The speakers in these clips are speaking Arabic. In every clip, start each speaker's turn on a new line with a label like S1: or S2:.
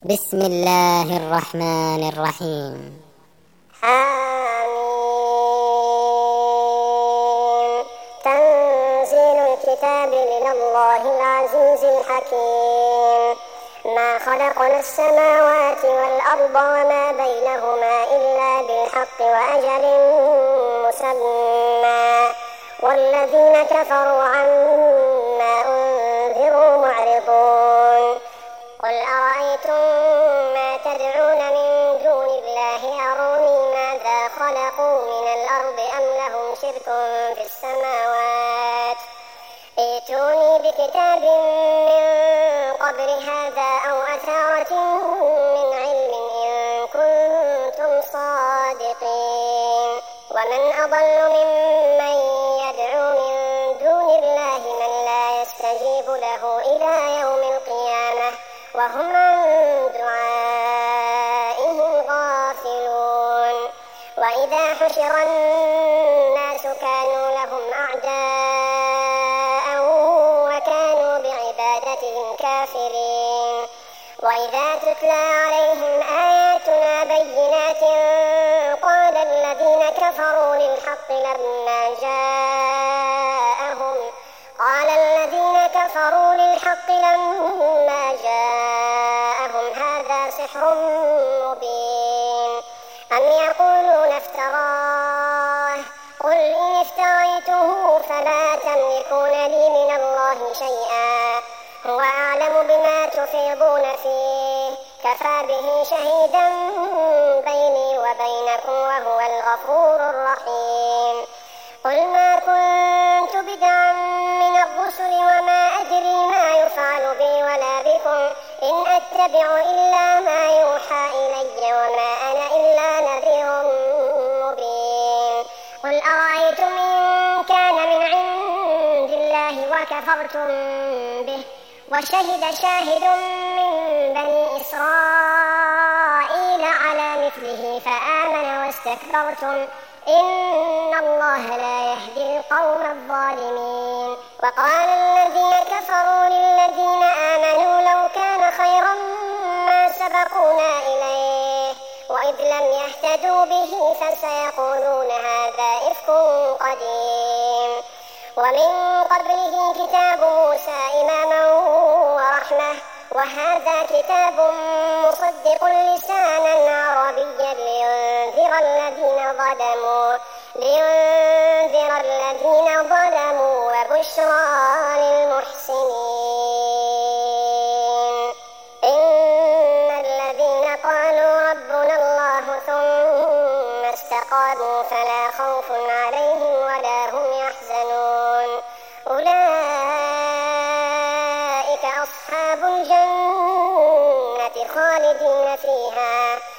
S1: بسم الله الرحمن الرحيم.
S2: حميم. تنزيل الكتاب من الله العزيز الحكيم. ما خلقنا السماوات والأرض وما بينهما إلا بالحق وأجل مسمى والذين كفروا عما أنذروا معرضون. قل أرأيتم ما تدعون من دون الله أروني ماذا خلقوا من الأرض أم لهم شرك في السماوات ائتوني بكتاب من قبل هذا أو أثارة من علم إن كنتم صادقين. ومن أضل ممن يدعو من دون الله من لا يستجيب له إلى يوم القيامة وهم عن دعائهم غافلون. وإذا حشر الناس كانوا لهم أعداء وكانوا بعبادتهم كافرين. وإذا تتلى عليهم آياتنا بينات قال الذين كفروا للحق لما جاءهم هذا سحر مبين أم يقولون افتراه قل إن افتريته فلا تملكون لي من الله شيئا هو أعلم بما تفيضون فيه كفى به شهيدا بيني وبينكم وهو الغفور الرحيم. قل ما كنت بدعا من الرسل وما أدري ما يفعل بي ولا بكم إن أتبع إلا ما يوحى إلي وما أنا إلا نذير مبين. قل أرأيتم إن كان من عند الله وكفرتم به وشهد شاهد من بني إسرائيل على مثله فآمن واستكبرتم إن الله لا يهدي القوم الظالمين. وقال الذين كفروا للذين آمنوا لو كان خيرا ما سبقونا إليه وإذ لم يهتدوا به فسيقولون هذا إفك قديم. ومن قبله كتاب موسى إماما ورحمة وهذا كتاب مصدق لسانا عربيا لينذر الذين ظلموا وبشرى للمحسنين. إن الذين قالوا ربنا الله ثم استقاموا فلا خوف عليهم ولا هم يحزنون أولئك أصحاب الجنة خالدين فيها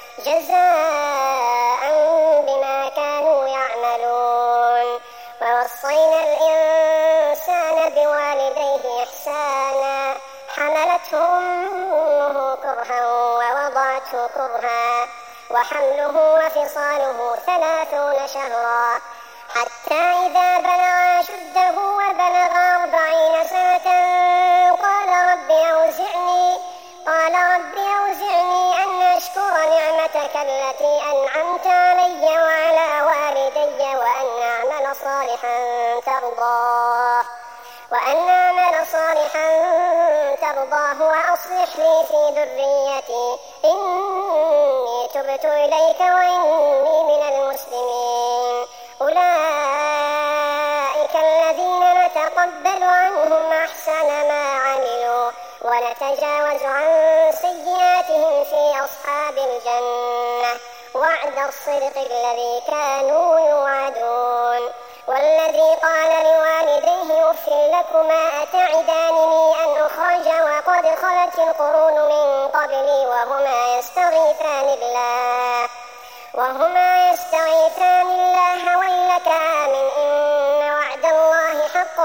S2: جزاء بما كانوا يعملون. ووصينا الإنسان بوالديه إحسانا حملته أمه كرها ووضعته كرها وحمله وفصاله 30 شهرا حتى إذا بلغ أشده وبلغ 40 سنة قال رب أوزعني أن أشكر نعمتك التي أنعمت علي وعلى والدي وأن أعمل صالحا ترضاه وأصلح لي في ذريتي إني تبت إليك وإني من المسلمين. أولئك الذين نتقبل عنهم أحسن ما عملوا ونتجاوز عن سيئاتهم في أصحاب الجنة وعد الصدق الذي كانوا يوعدون. والذي قال لوالديه أف لكما أتعدانني أن أخرج وقد خلت القرون من قبلي وهما يستغيثان الله ويلك آمن إن وعد الله حق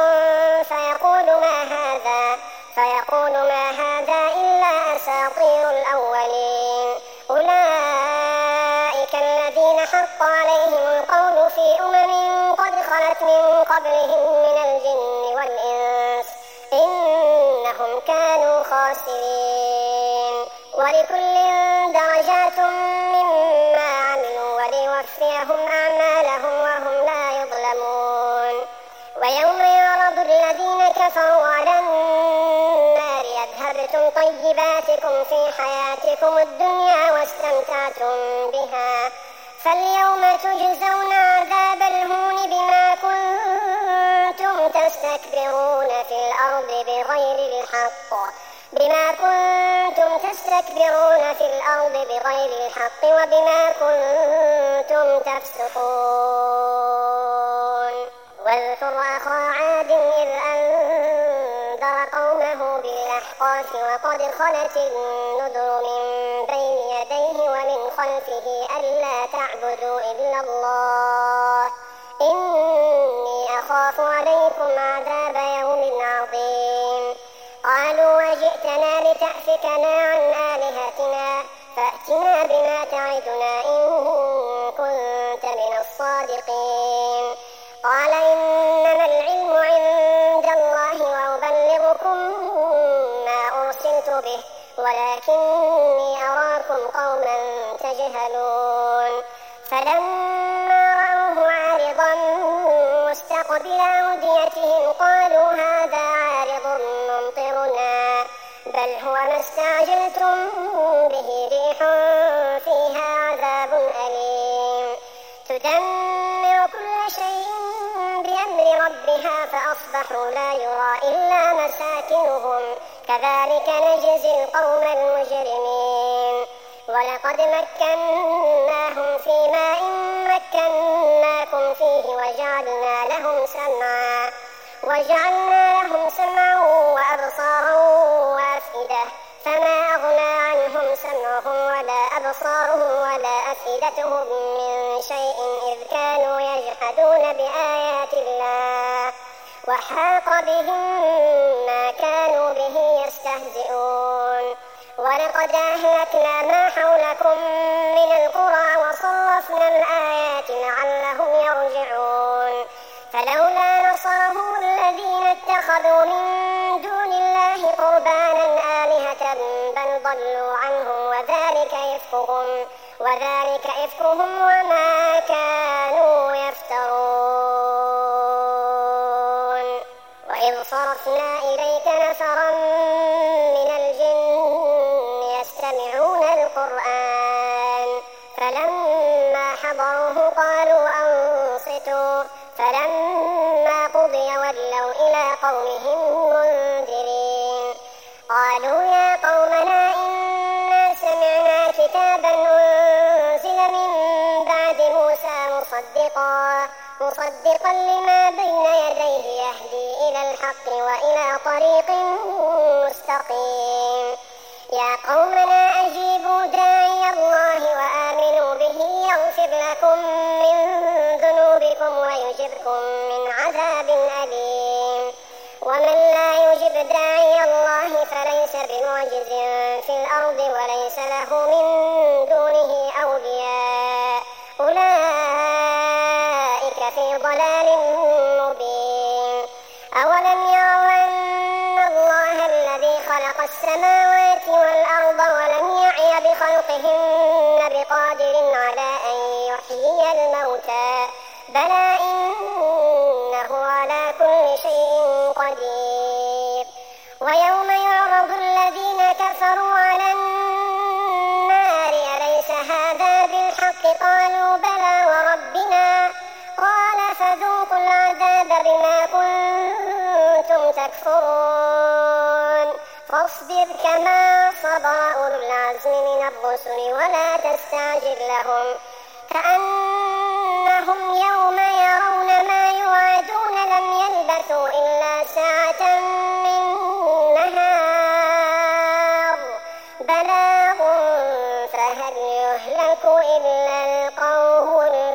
S2: فيقول ما هذا إلا أساطير الأولين. أولئك الذين حق عليهم القول في أمم قد خلت من قبلهم من الجن والإنس إنهم كانوا خاسرين. ولكل درجات مما عملوا وليوفيهم أعمالهم وهم لا يظلمون. ويوم يعرض الذين كفروا على النار أذهبتم طيباتكم في حياتكم الدنيا واستمتعتم بها فاليوم تجزون عذاب الهون بما كنتم تستكبرون في الأرض بغير الحق وبما كنتم تفسقون. واذكر أخا عاد إذ أنذر قومه بالأحقاف وقد خلت النذر من بين يديه ومن خلفه ألا تعبدوا إلا الله إني أخاف عليكم عذاب يوم عظيم. قالوا وجئتنا لتأفكنا عن آلهتنا فأتنا بما تعدنا إن كنت من الصادقين. قال إنما العلم عند الله وأبلغكم ما أرسلت به ولكني أراكم قوما تجهلون. فلما رأوه عارضا مستقبل أوديتهم قالوا هذا عارض ممطرنا بل هو ما استعجلتم به ريح فيها عذاب أليم تدمر كل شيء بأمر ربها فأصبحوا لا يرى إلا مساكنهم كذلك نجزي القوم المجرمين. ولقد مكناهم في ماء مكناكم فيه وجعلنا لهم سمعا وأبصارا وأفئدة فما أغنى عنهم سمعهم ولا أبصارهم ولا أفئدتهم من شيء إذ كانوا يجحدون بآيات الله وحاق بهم ما كانوا به يستهزئون. ولقد أهلكنا ما حولكم من القرى وصرفنا الآيات لعلهم يرجعون. فلولا نصرهم الذين اتخذوا من دون الله قربانا آلهة بل ضلوا عنهم وذلك إفكهم وما كانوا يفترون. وإذ صرفنا إليك نفرا من الجن يستمعون القرآن فلما حضروه قالوا أنصتوا فلما قضي ولوا إلى قومهم منذرين. قالوا يا قومنا إنا سمعنا كتابا أنزل من بعد موسى مصدقا لما بين يديه يهدي إلى الحق وإلى طريق مستقيم. يا قومنا أجيبوا داعي الله وآمنوا به يغفر لكم من ذنوبكم ويجركم من عذاب أليم. ومن لا يجب داعي الله فليس بمعجز في الأرض وليس له من دونه أولياء أولئك في ضلال مبين. أولم يروا أن الله الذي خلق السماوات والأرض ولم يعي بخلقهن بقادر على أن يحيي الموتى بلى إنه على كل شيء قدير. ويوم يعرض الذين كفروا على النار أليس هذا بالحق قالوا بلى وربنا قال فذوقوا العذاب بما كنتم تكفرون. فاصبر كما صبر أولو العزم من الرسل ولا تستعجل لهم كأنهم يوم يرون ما يوعدون لم يلبثوا إلا ساعة من نهار بلاغ فهل يهلك إلا القوم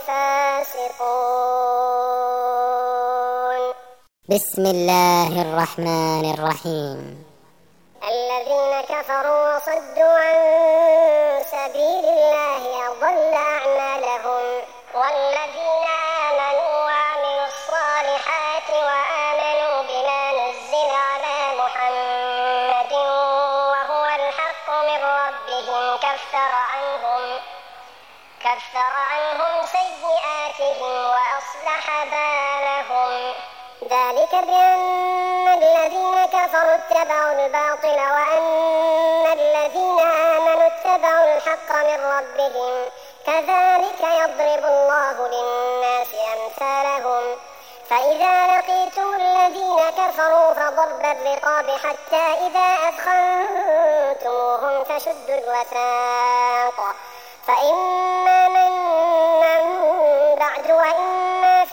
S2: الفاسقون.
S1: بسم الله الرحمن الرحيم.
S2: الذين كفروا وصدوا عن سبيل الله أضل أعمالهم. والذين آمنوا وعملوا الصالحات وآمنوا بما نزل على محمد وهو الحق من ربهم كفر عنهم سيئاتهم وأصلح بالهم. ذلك بأن الذين كفروا اتبعوا الباطل وأن الذين آمنوا اتبعوا الحق من ربهم. كذلك يضرب الله للناس أمثالهم. فإذا لقيتم الذين كفروا فضرب الرقاب حتى إذا أثخنتموهم فشدوا الوثاق فإما منا بعد وإما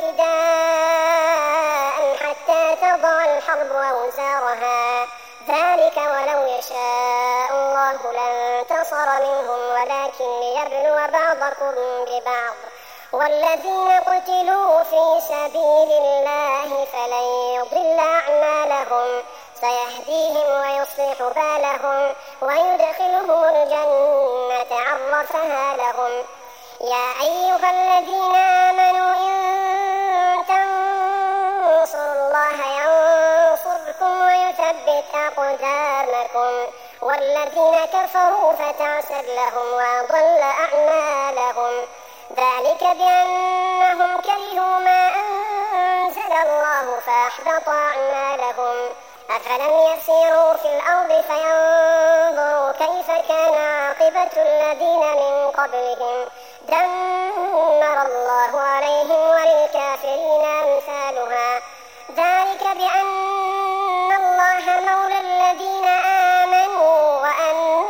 S2: فداء حتى تضع الحرب أوزارها. ذلك ولو يشاء الله لانتصر منهم ولكن ليبلو بعضكم ببعض. والذين قتلوا في سبيل الله فلن يضل أعمالهم سيهديهم ويصلح بالهم ويدخلهم الجنة عرفها لهم. يا أيها الذين آمنوا إن تنصروا الله ينصركم ويثبت أقدامكم. والذين كفروا فتعسر لهم وأضل أعمالهم. ذلك بأنهم كرهوا ما أنزل الله فأحبط أعمالهم. أفلم يسيروا في الأرض فينظروا كيف كان عاقبة الذين من قبلهم دمر الله عليهم وللكافرين أمثالها. ذلك بأن الله مولى الذين آمنوا وأن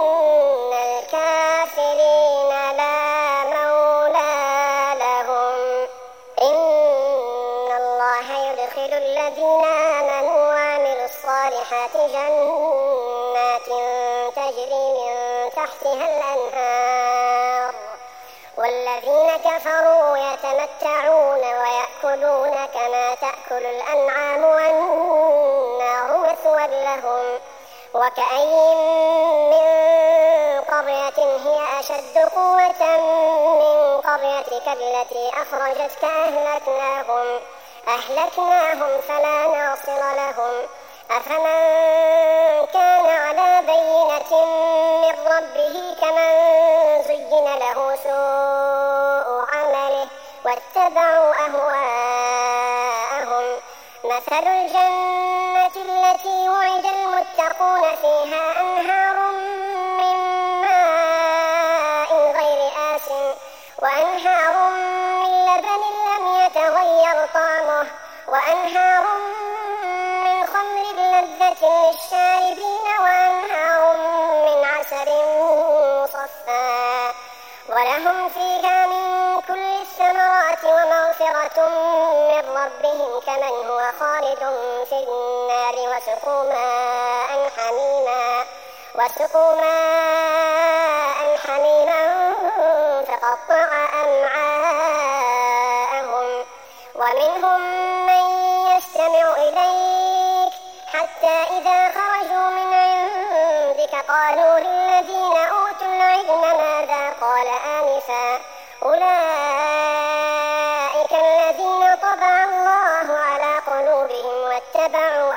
S2: الكافرين لا مولى لهم. إن الله يدخل الذين آمنوا وعملوا الصالحات جنات تجري من تحتها الأنهار. والذين كفروا يتمتعون ويأكلون كما تأكل الأنعام والنار مثوى لهم. وكأين من قرية هي أشد قوة من قريتك التي أخرجتك أهلكناهم فلا ناصر لهم. أفمن كان على بينة من ربه كمن زين له سوء عمله واتبعوا أهواءهم. مثل الجنة التي وعد المتقون فيها أنهار من ماء غير آسن وأنهار من لبن لم يتغير طعمه وأنهار من خمر لذة للشاربين وأنهار من عسل مصفى ولهم فيها من كل الثمرات ومغفرة من ربهم كمن هو خالد في النار وسقوا ماء حميما فقطع أمعاءهم. ومنهم من يستمع إليك حتى إذا خرجوا من عندك قالوا للذين أوتوا العلم ماذا قال آنفا أولئك الذين طبع الله على قلوبهم واتبعوا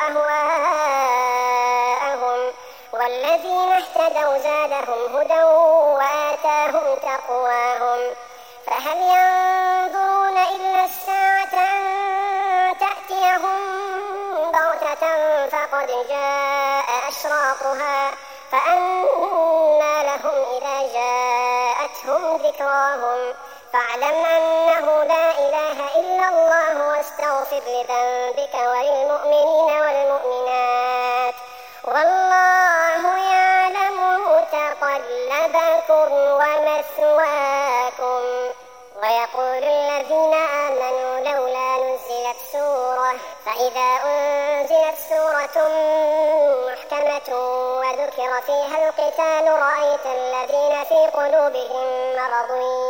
S2: أهواءهم. والذين اهتدوا زادهم هدى وآتاهم تقواهم. فهل ينظرون إلا الساعة أن تأتيهم بغتة فقد جاء أشراطها فأنى لهم إذا جاءتهم ذكراهم. فاعلم أنه لا إله إلا الله واستغفر لذنبك وللمؤمنين والمؤمنات والله يعلم متقلبكم ومثواكم. ويقول الذين آمنوا لولا نزلت سورة فإذا أنزلت سورة محكمة وذكر فيها القتال رأيت الذين في قلوبهم مرض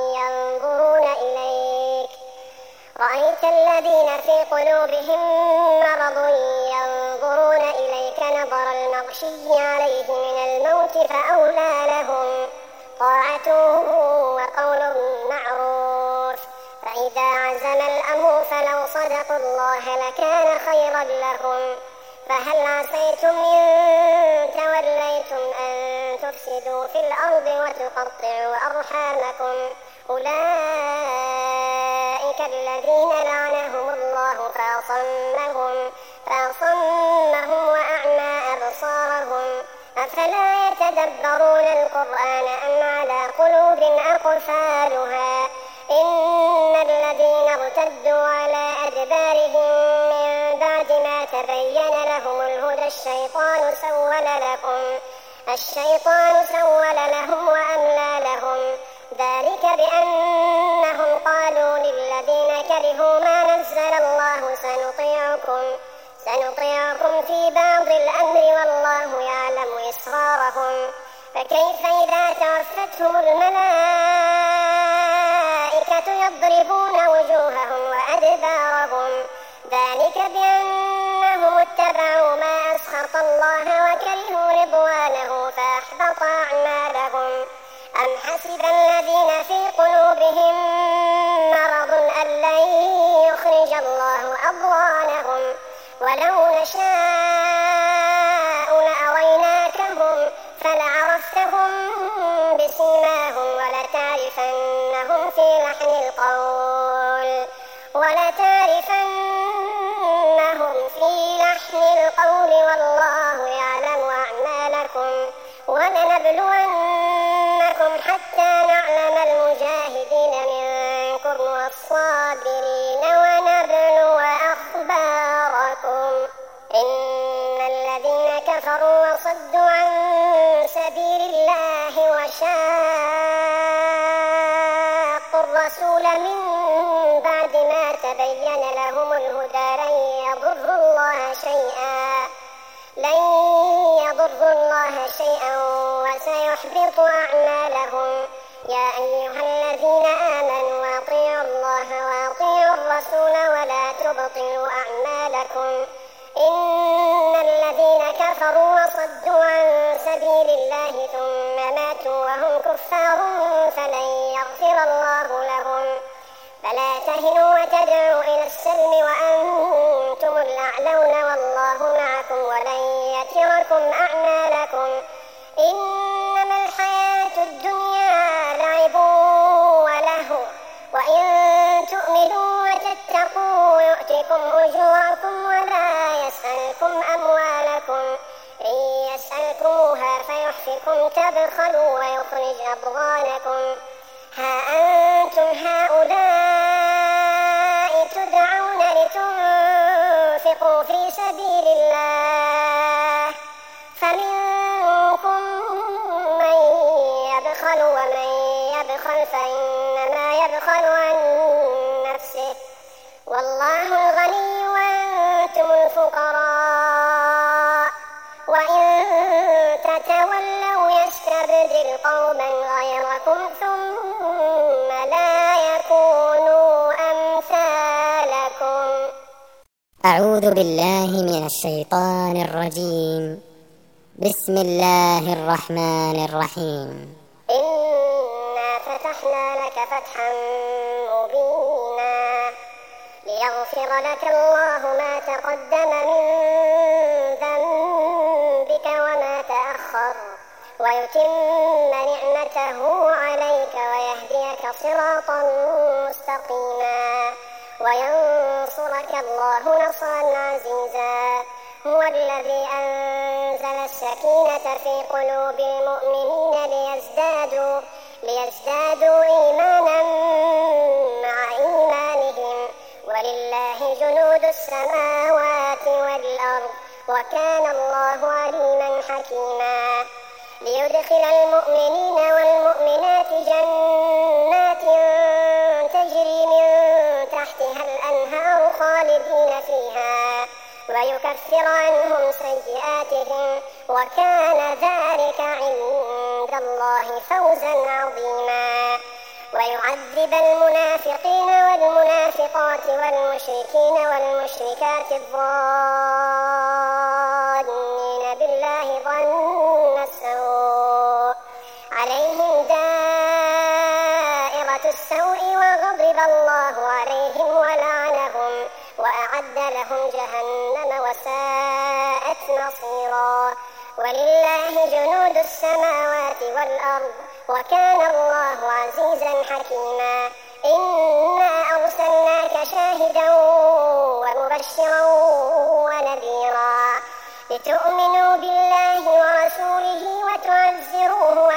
S2: ينظرون إليك نظر المغشي عليه من الموت فأولى لهم طاعة وقول معروف. فإذا عزم الأمر فلو صدقوا الله لكان خيرا لهم. فهل عسيتم إن توليتم أن تفسدوا في الأرض وتقطعوا أرحامكم أولئك الذين لعنهم الله فأصمهم وأعمى أبصارهم أفلا يتدبرون القرآن أم على قلوب أقفالها إن الذين ارتدوا على أدبارهم من بعد ما تبين لهم الهدى الشيطان سول لهم وأملى لهم ذلك بأنهم قالوا للذين كرهوا ما نزل الله سنطيعكم في بعض الأمر والله يعلم إسرارهم فكيف إذا توفتهم الملائكة يضربون وجوههم وأدبارهم ذلك بأنهم اتبعوا ما أسخط الله وكرهوا رضوانه فأحبط أعمالهم أم حسب الذين في قلوبهم مرض أن لن يخرج الله أضغانهم ولو نشاء لأريناكهم فلعرفتهم بسيماهم ولتعرفنهم في لحن القول والله يعلم أعمالكم ولنبلونكم حتى نعلم المجاهدين منكم والصابرين ونبلو أخباركم إن الذين كفروا وصدوا عن سبيل الله وشاقوا الرسول من بعد ما تبين لهم الهدى لن يضروا الله شيئا وسيحبط أعمالهم يا أيها الذين آمنوا أطيعوا الله وأطيعوا الرسول ولا تبطلوا أعمالكم إن الذين كفروا وصدوا عن سبيل الله ثم ماتوا وهم كفار فلن يغفر الله لهم فلا تهنوا وتدعوا إلى السلم وأنتم الأعلون والله معكم ولن يتركم أعمالكم إنما الحياة الدنيا لعب ولهو وإن تؤمنوا وتتقوا يؤتكم أجوركم ولا يسألكم أموالكم إن يسألكموها فيحفكم تبخلوا ويخرج أضغانكم ها أنتم هؤلاء تدعون لتنفقوا في سبيل الله فمنكم من يبخل ومن يبخل فإنما يبخل عن نفسه والله الغني وأنتم الفقراء وإن تتولوا يستبدل قوما غيركم ثم لا يكونوا أمثالكم.
S1: أعوذ بالله من الشيطان الرجيم. بسم الله الرحمن الرحيم.
S2: إنا فتحنا لك فتحا مبينا ليغفر لك الله ما تقدم من ذنبك وما تأخر ويتم نعمته عليك ويهديك صراطا مستقيما وينصرك الله نصرا عزيزا هو الذي أنزل السكينة في قلوب المؤمنين ليزدادوا إيمانا مع إيمانهم ولله جنود السماوات والأرض وكان الله عليما حكيما ليدخل المؤمنين والمؤمنات جنات تجري من تحتها الأنهار خالدين فيها ويكفر عنهم سيئاتهم وكان ذلك عند الله فوزا عظيما ويعذب المنافقين والمنافقات والمشركين والمشركات الظانين بالله ظن السوء عليهم دائرة السوء وغضب الله عليهم ولعنهم وأعد أعد لهم جهنم وساءت مصيرا. ولله جنود السماوات والأرض وكان الله عزيزا حكيما. إنا أرسلناك شاهدا ومبشرا ونذيرا لتؤمنوا بالله ورسوله وتعزروه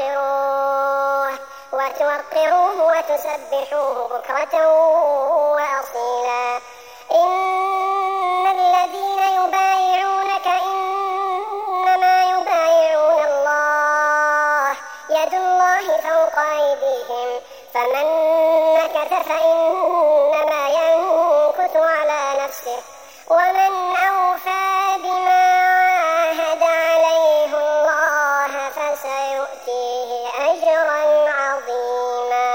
S2: وتوقروه وتسبحوه بكرة وأصيلا. إن الذين يبايعونك إنما يبايعون الله يد الله فوق أيديهم فمن نكث فإنما ينكث على نفسه ومن أوفى بما عاهد عليه الله فسيؤتيه أجرا عظيما.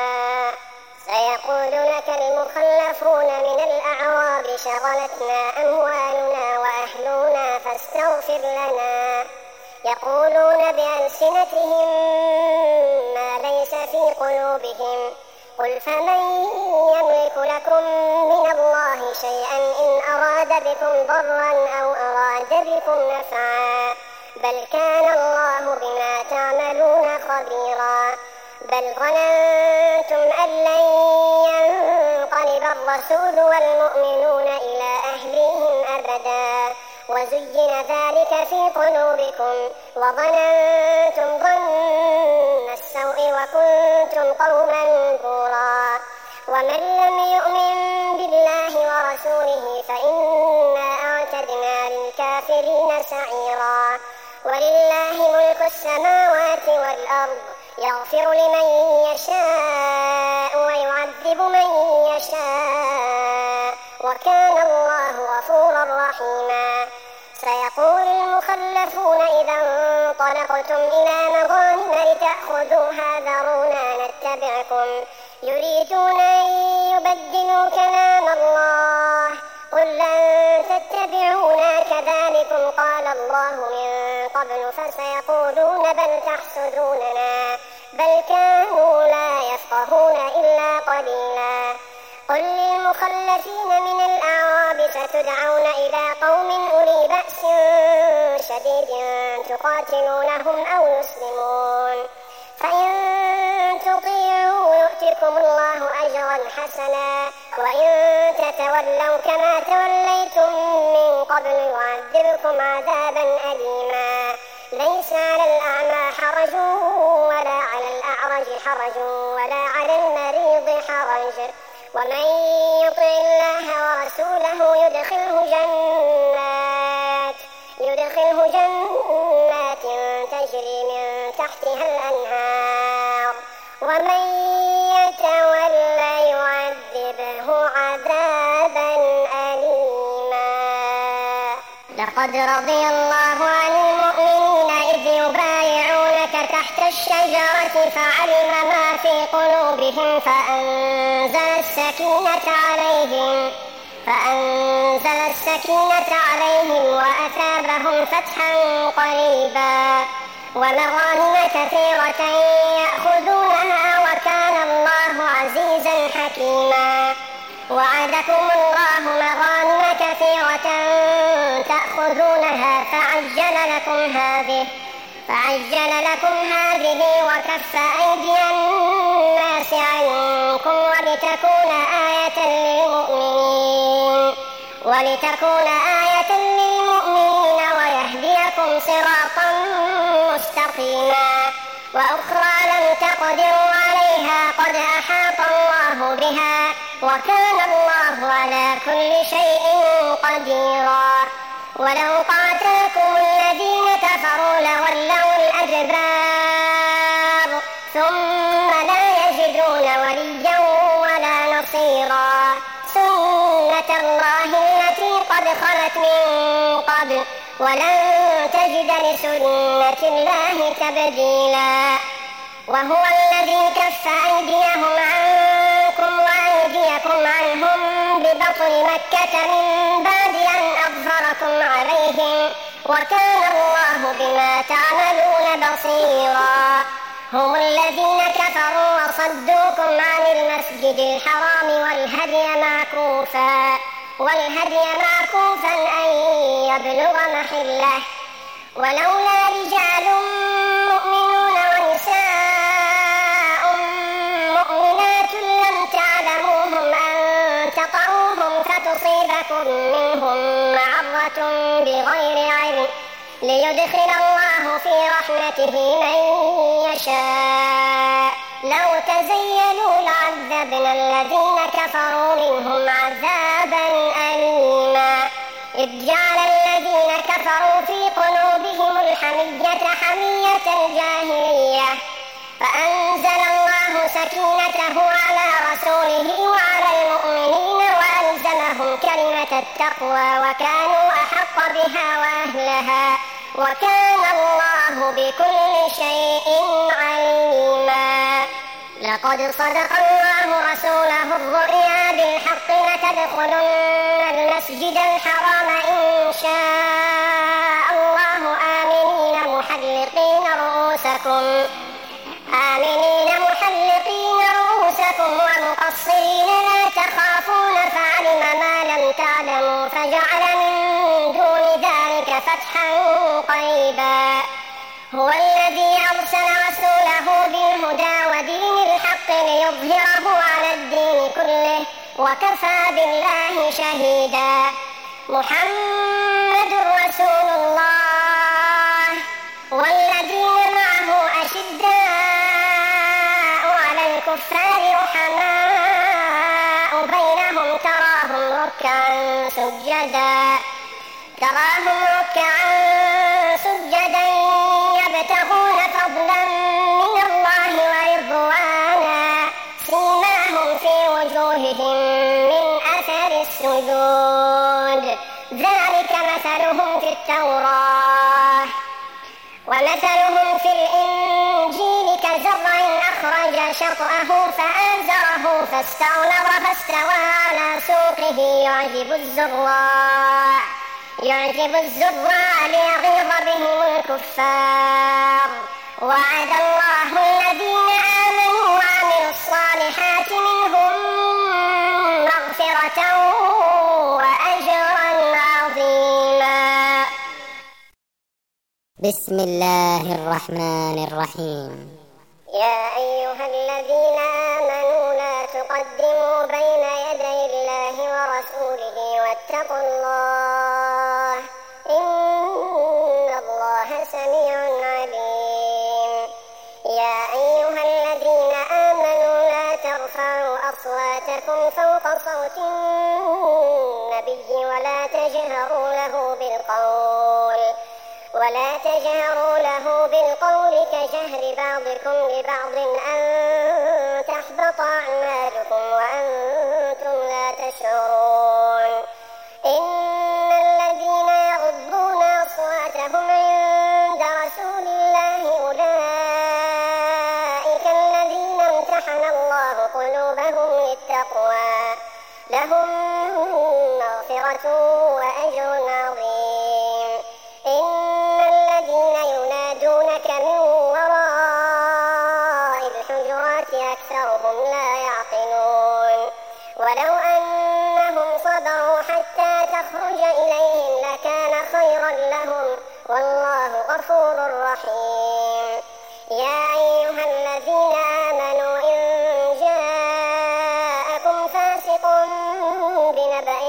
S2: سيقول لك المخلفون من الأعراب شغلتنا أموالنا وأهلنا فاستغفر لنا. يقولون بألسنتهم ما ليس في قلوبهم قل فمن يملك لكم من الله شيئا إن أراد بكم ضرا أو أراد بكم نفعا بل كان الله بما تعملون خبيرا. بل ظننتم أن لن ينقلب الرسول والمؤمنون إلى أهليهم أبدا وزين ذلك في قلوبكم وظننتم ظن السوء وكنتم قوما بورا. ومن لم يؤمن بالله ورسوله فإنا أعتدنا للكافرين سعيرا. ولله ملك السماوات والأرض يغفر لمن يشاء ويعذب من يشاء وكان الله غفورا رحيما. سيقول المخلفون إذا انطلقتم إلى مغانم لتأخذوها ذرونا نتبعكم يريدون أن يبدلوا كلام الله قل لن تتبعونا كذلكم قال الله من قبل فسيقولون بل تحسدوننا بل كانوا لا يفقهون إلا قليلا. قل للمخلفين من الأعراب ستدعون إلى قوم أولي بأس شديد تقاتلونهم أو يسلمون فإن تطيعوا يؤتكم الله أجرا حسنا وإن تتولوا كما توليتم من قبل يعذبكم عذابا أليما. ليس على الأعمى حرج ولا على الأعرج حرج ولا على المريض حرج ومن يطع الله ورسوله يدخله جنات تجري من تحتها الأنهار ومن يتولى يعذبه عذابا أليما. لقد رضي الله عن المؤمنين إذ يبايعونك تحت الشجرة فعلم ما في قلوبهم فأنزل السكينة عليهم وأثابهم فتحا قريبا ومغانم كثيرة يأخذونها وكان الله عزيزا حكيما. وعدكم الله مغانم كثيرة تأخذونها فعجل لكم هذه وكف أيدي الناس عنكم ولتكون آية للمؤمنين ويهديكم صراطا مستقيما. وأخرى لم تقدروا عليها قد أحاط الله بها وكان الله على كل شيء قديرا. ولو قاتلكم الذين كفروا لولوا الأدبار ثم لا يجدون وليا ولا نصيرا. سنة الله التي قد خلت من قبل ولن تجد لسنة الله تبديلا. وهو الذي كف أيديهم عنكم وأيديكم عنهم ببطن مكة من بعد أن أظهركم عليهم وكان الله بما تعملون بصيرا. هم الذين كفروا وصدوكم عن المسجد الحرام والهدي معكوفا والهدي معكوفا أن يبلغ محله ولولا رجال مؤمنون ونساء مؤمنات لم تعلموهم أن تطعوهم فتصيبكم منهم معرة بغير علم ليدخل الله في رحمته من يشاء لو تزيلوا لعذبنا الذين كفروا منهم عذابا أليما إذ جعل الذين كفروا في قلوبهم الحمية حمية الجاهلية فأنزل الله سكينته على رسوله وعلى المؤمنين وألزمهم كلمة التقوى وكانوا أحق بها وأهلها وكان الله بكل شيء عليما. لقد صدق الله رسوله الرؤيا بالحق لتدخلن المسجد الحرام إن شاء الله آمنين محلقين رؤوسكم ومقصرين لا تخافون فعلم ما لم تعلموا فجعل من دون ذلك فتحا قريبا. هو الذي أرسل رسوله بالهدى ودين الحق ليظهره على الدين كله وكفى بالله شهيدا. محمد رسول الله والذين معه أشداء على الكفار رحماء بينهم تراهم ركعا سجدا يبتغون فضلا من الله ورضوانا سيماهم في وجوههم من أثر السجود ذلك مثلهم في التوراة ومثلهم في الإنجيل كزرع أخرج شطأه فآزره فاستغلظ فاستوى على سوقه يعجب الزراع ليغيظ بهم الكفار. وعد الله الذين آمنوا وعملوا الصالحات منهم مغفرة وأجرا عظيما.
S1: بسم الله الرحمن الرحيم.
S2: يا أيها الذين آمنوا لا تقدموا بين يدي الله ورسوله واتقوا الله إن الله سميع عليم. يا أيها الذين آمنوا لا ترفعوا أصواتكم فوق صوت النبي ولا تجهروا له بالقول كجهر بعضكم لبعض أن تحبط أعمالكم وأنتم لا تشعرون. إن الذين يغضون أصواتهم عند رسول الله أولئك الذين امتحن الله قلوبهم للتقوى لهم مغفرة وأجر عظيم. إن الذين ينادونك من وراء الحجرات أكثرهم لا يعقلون. ولو أنهم صبروا حتى تخرج إليهم لكان خيرا لهم والله غفور رحيم. يا أيها الذين آمنوا إن جاءكم فاسق بنبأ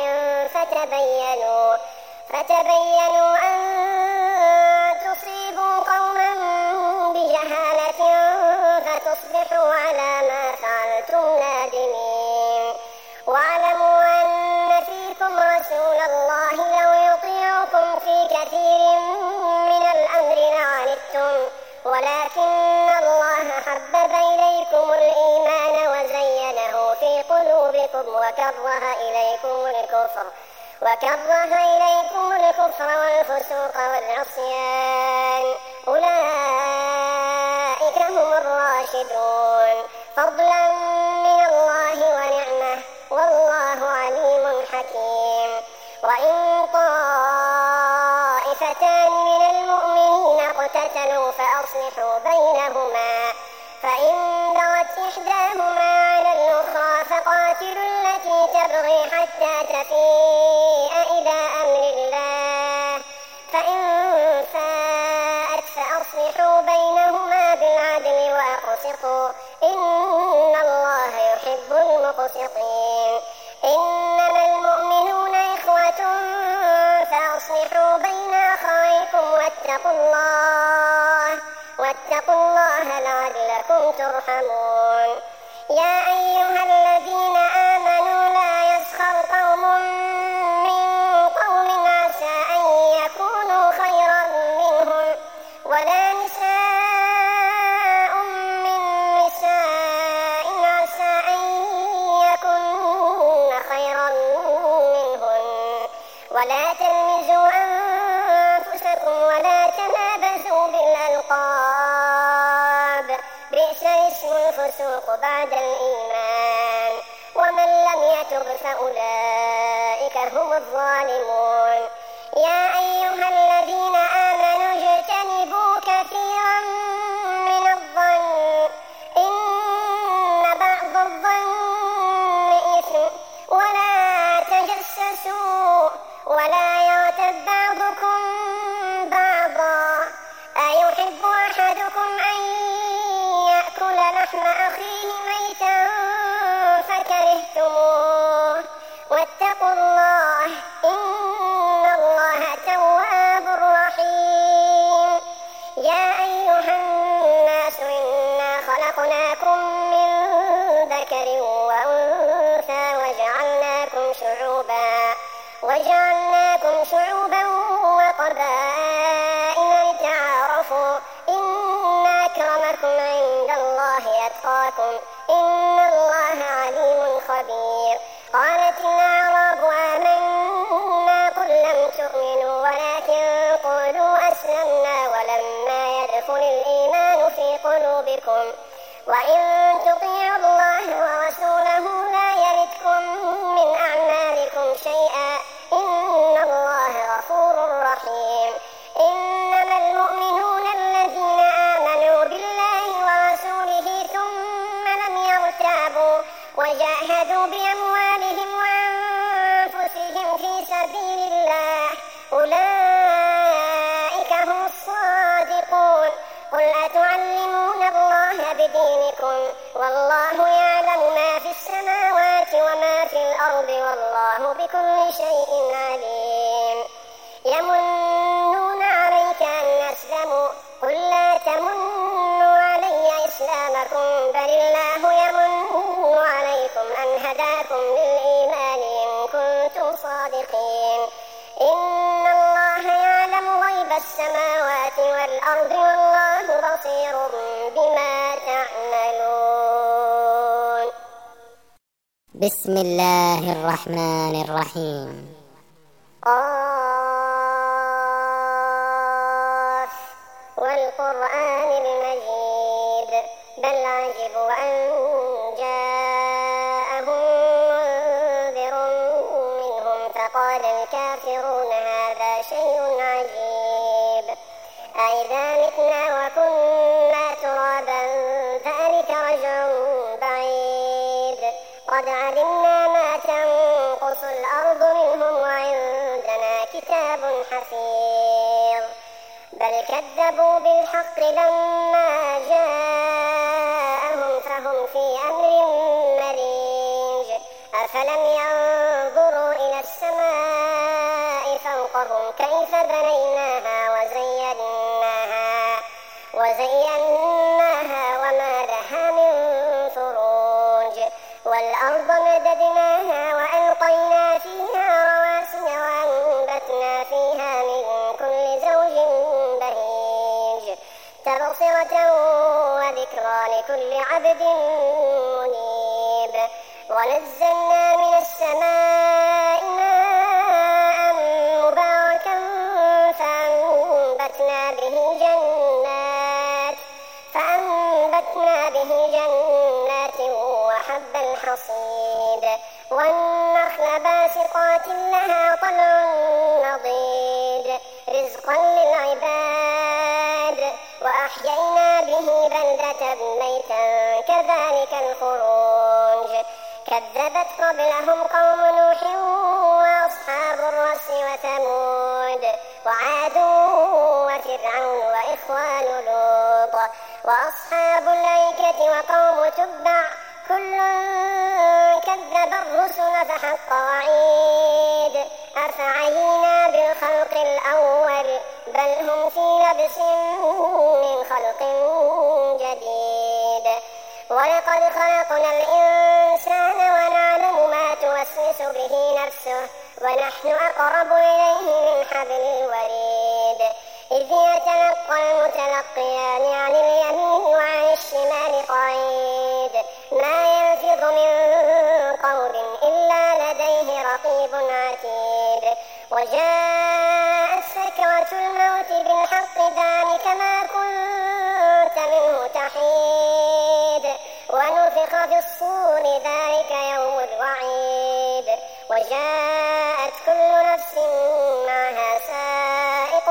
S2: فتبينوا أن تصيبوا قوما بجهالة فتصبحوا على ما فعلتم نادمين. واعلموا أن فيكم رسول الله لو يطيعكم في كثير من الأمر لعنتم ولكن الله حبب إليكم الإيمان وزينه في قلوبكم وكره إليكم الكفر والفسوق والعصيان أولئك هم الراشدون فضلا من الله ونعمة والله عليم حكيم. وإن طائفتان من المؤمنين اقتتلوا فأصلحوا بينهما فإن بغت إحداهما على الأخرى فقاتلوا التي تبغي تطغي حتى تفيء إلى أمر الله، فإن فاءت فأصلحوا بينهما بالعدل وأقسطوا إن الله يحب المقسطين. إنما المؤمنون إخوة فأصلحوا بين أخويكم واتقوا الله لعلكم ترحمون. يا أيها الذين آمنوا لا يسخر قوم من قوم عسى أن يكونوا خيرا منهم ولا نساء من نساء عسى أن يكون خيرا منهن ولا تلمزوا أنفسكم ولا تنابزوا بالألقاب، بئس الاسم الفسوق بعد الإيمان، ومن لم يتب فأولئك هم الظالمون. يا أيها الذين آمنوا اجتنبوا كثيرا من الظن إن بعض الظن إثم، ولا تجسسوا ولا يغتب بعضكم بعضا، أيحب أحدكم أن يأكل لحم أخيه ميتا فكرهتموه، واتقوا الله إن الله تواب رحيم. يا أيها الناس إنا خلقناكم من ذكر وأنثى وجعلناكم شعوبا وقبائل لتعارفوا إن أكرمكم عند الله أتقاكم إن الله عليم خبير. قالت الأعراب آمنا قل لم تؤمنوا ولكن قولوا أسلمنا ولما يدخل الإيمان في قلوبكم وإن تطيعوا الله ورسوله لا يلدكم من أعمالكم شيئا إن الله غفور رحيم. إنما المؤمنون الذين آمنوا بالله ورسوله ثم لم يرتابوا وجاهدوا بأموالهم وأنفسهم في سبيل الله أولئك هم الصادقون. قل أتعلمون الله بدينكم والله يعلم ما في السماوات وما في الأرض والله بكل شيء عليم. يمنون عليك أن أسلموا قل لا تمنوا علي إسلامكم بل الله يمن عليكم أن هداكم للإيمان إن كنتم صادقين. إن الله يعلم غيب السماوات والأرض والله بصير بما تعملون.
S1: بسم الله الرحمن الرحيم.
S2: قاف والقرآن المجيد بل عجبوا أن جاءهم منذر منهم فقال الكافرون هذا شيء عجيب أئذا متنا وكنا ترابا ذلك رجع بعيد قد علمنا ما تنقص الأرض منهم وعندنا كتاب حفيظ بل كذبوا بالحق لما جاءهم فهم في أمر مريج أفلم ينظروا إلى السماء فوقهم كيف بنيناها وزيناها وما لها من فروج والأرض مددناها وألقينا فيها رواسي وأنبتنا فيها من كل زوج بهيج تبصرة وذكرى لكل عبد منيب ونزلنا من السماء ماء مباركا فأنبتنا به جنات وحب الحصيد والنخل باسقات لها طلع نضيد رزقا للعباد وأحيينا به بلدة ميتا كذلك كذبت قبلهم قوم نوح وأصحاب الرس وثمود وعاد وفرعون وإخوان لوط وأصحاب الأيكة وقوم تبع كل كذب الرسل فحق وعيد أفعينا بالخلق الأول بل هم في لبس من خلق جديد ولقد خلقنا الإنسان ونعلم ما توسوس به نفسه ونحن أقرب إليه من حبل الوريد إذ يتلقى المتلقيان عن اليمين وعن الشمال قعيد ما يلفظ من قول إلا لديه رقيب عتيد وجاءت سكرة الموت بالحق ذلك ما كنت منه تحيد ونفخ في الصور ذلك يوم الوعيد وجاءت كل نفس معها سائق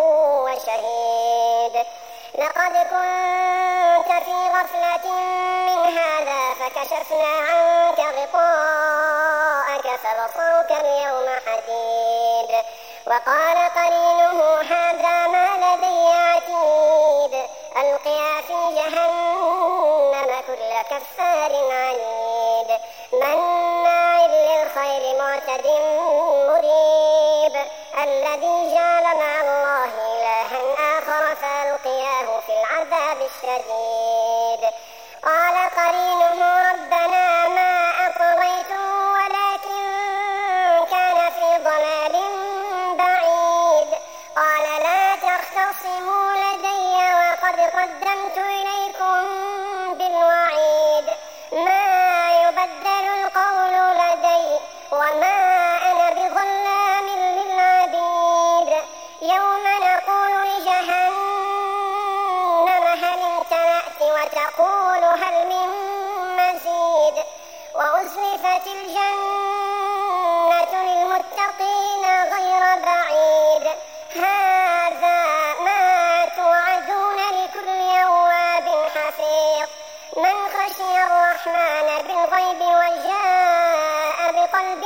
S2: وشهيد لقد كنت في غفلة من هذا فكشفنا عنك غطاءك فبصرك اليوم حديد وقال قرينه هذا ما لدي عتيد ألقيا في جهنم كل كفار عنيد مناع للخير معتد مريب الذي جعل مع الله إلها آخر فألقياه في العذاب الشديد قال قرينه ربنا ما أطغيته ولكن كان في ضلال بعيد قال لا تختصموا لدي وقد قدمت إليكم بالوعيد ما يبدل القول لدي وما أنا بظلام للعبيد يوم نقول لجهنم هل امتلأت وتقول هل من مزيد وأزلفت الجنة للمتقين غير بعيد هذا ما توعدون لكل أواب حفيظ من خشي الرحمن بالغيب وجاء بقلب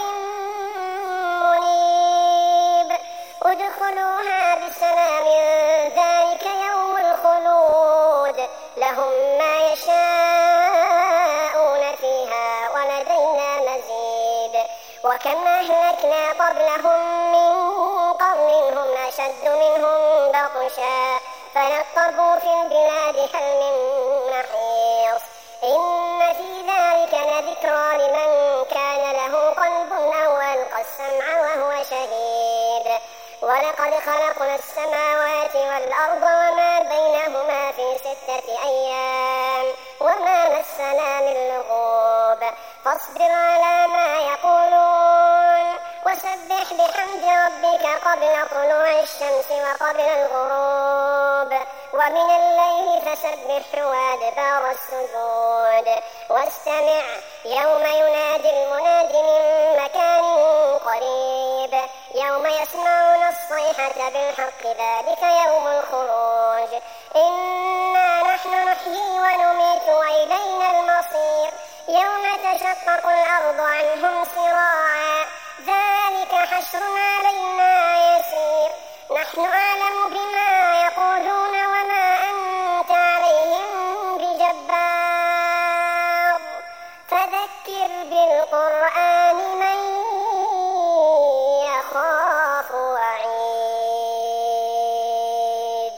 S2: منيب ادخلوها بسلام ذلك يوم الخلود لهم ما يشاءون فيها ولدينا مزيد وكم أهلكنا قبلهم من قرن هم أشد منهم بطشا فنقبوا في البلاد هل من محيص إن في ذلك لذكرى لمن كان له قلب أو ألقى السمع وهو شهيد ولقد خلقنا السماوات والأرض وما بينهما في 6 أيام وما مسنا من لغوب فاصبر على ما يقولون وسبح بحمد ربك قبل طلوع الشمس وقبل الغروب ومن الليل فسبح وأدبار السجود واستمع يوم ينادي المناد من مكان قريب يوم يسمعون الصيحة بالحق ذلك يوم الخروج إنا نحن نحيي ونميت وإلينا المصير يوم تشقق الأرض عنهم سراعا ذلك حشر علينا يسير نحن أعلم بما يقولون وما أنت عليهم بجبار فذكر بالقرآن من يخاف وعيد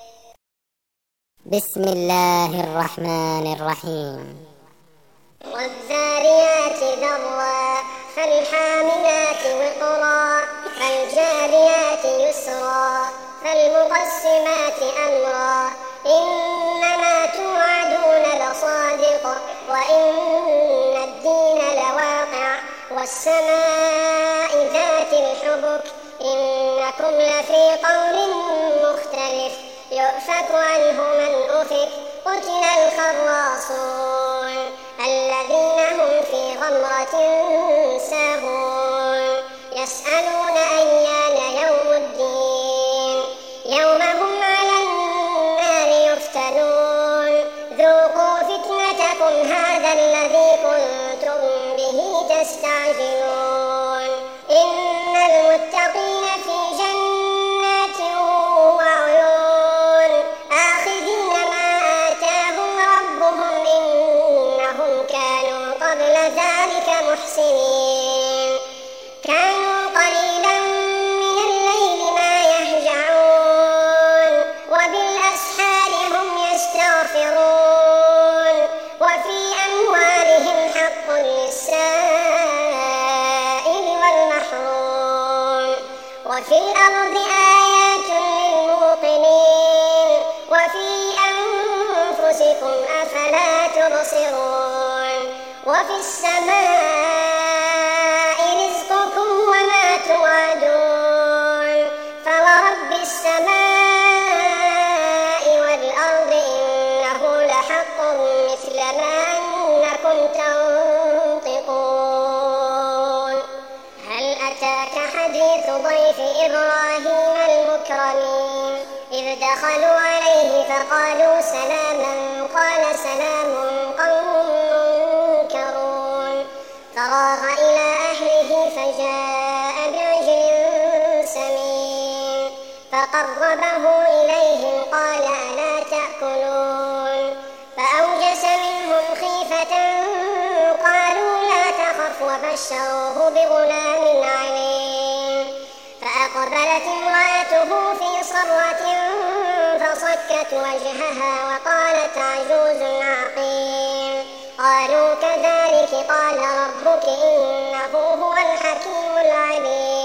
S1: بسم الله الرحمن الرحيم
S2: والذاريات ذروا فالحاملات وقرا فالجاريات يسرا فالمقسمات أمرا إنما توعدون لصادق وإن الدين لواقع والسماء ذات الحبك إنكم لفي قول مختلف يؤفك عنه من أفك قتل الخراصون الذين هم في غمرة ساهون يسألون أيان يوم الدين يوم هم على النار يفتنون ذوقوا فتنتكم هذا الذي كنتم به يستعجلون إن المتقين في جنات وعيون آخذين ما آتاهم ربهم إنهم كانوا قبل ذلك محسنين كانوا قليلا من الليل ما يهجعون وبالأسحار هم يستغفرون وفي أموالهم حق للسائل والمحروم وفي الأرض آيات للموقنين وفي أنفسكم أفلا تبصرون وفي السماء رزقكم وما توعدون فورب السماء والأرض إنه لحق مثل ما أنكم تنطقون هل أتاك حديث ضيف إبراهيم المكرمين إذ دخلوا عليه فقالوا سلاما قال سلام قوم منكرون فراغ إلى أهله فجاء بعجل سمين فقربه إليهم قال ألا تأكلون فأوجس منهم خيفة قالوا لا تخف وبشروه بغلام عليم فأقبلت امرأته في صرة فصكت وجهها وقالت عجوز عقيم قالوا كذلك قال ربك إنه هو الحكيم العليم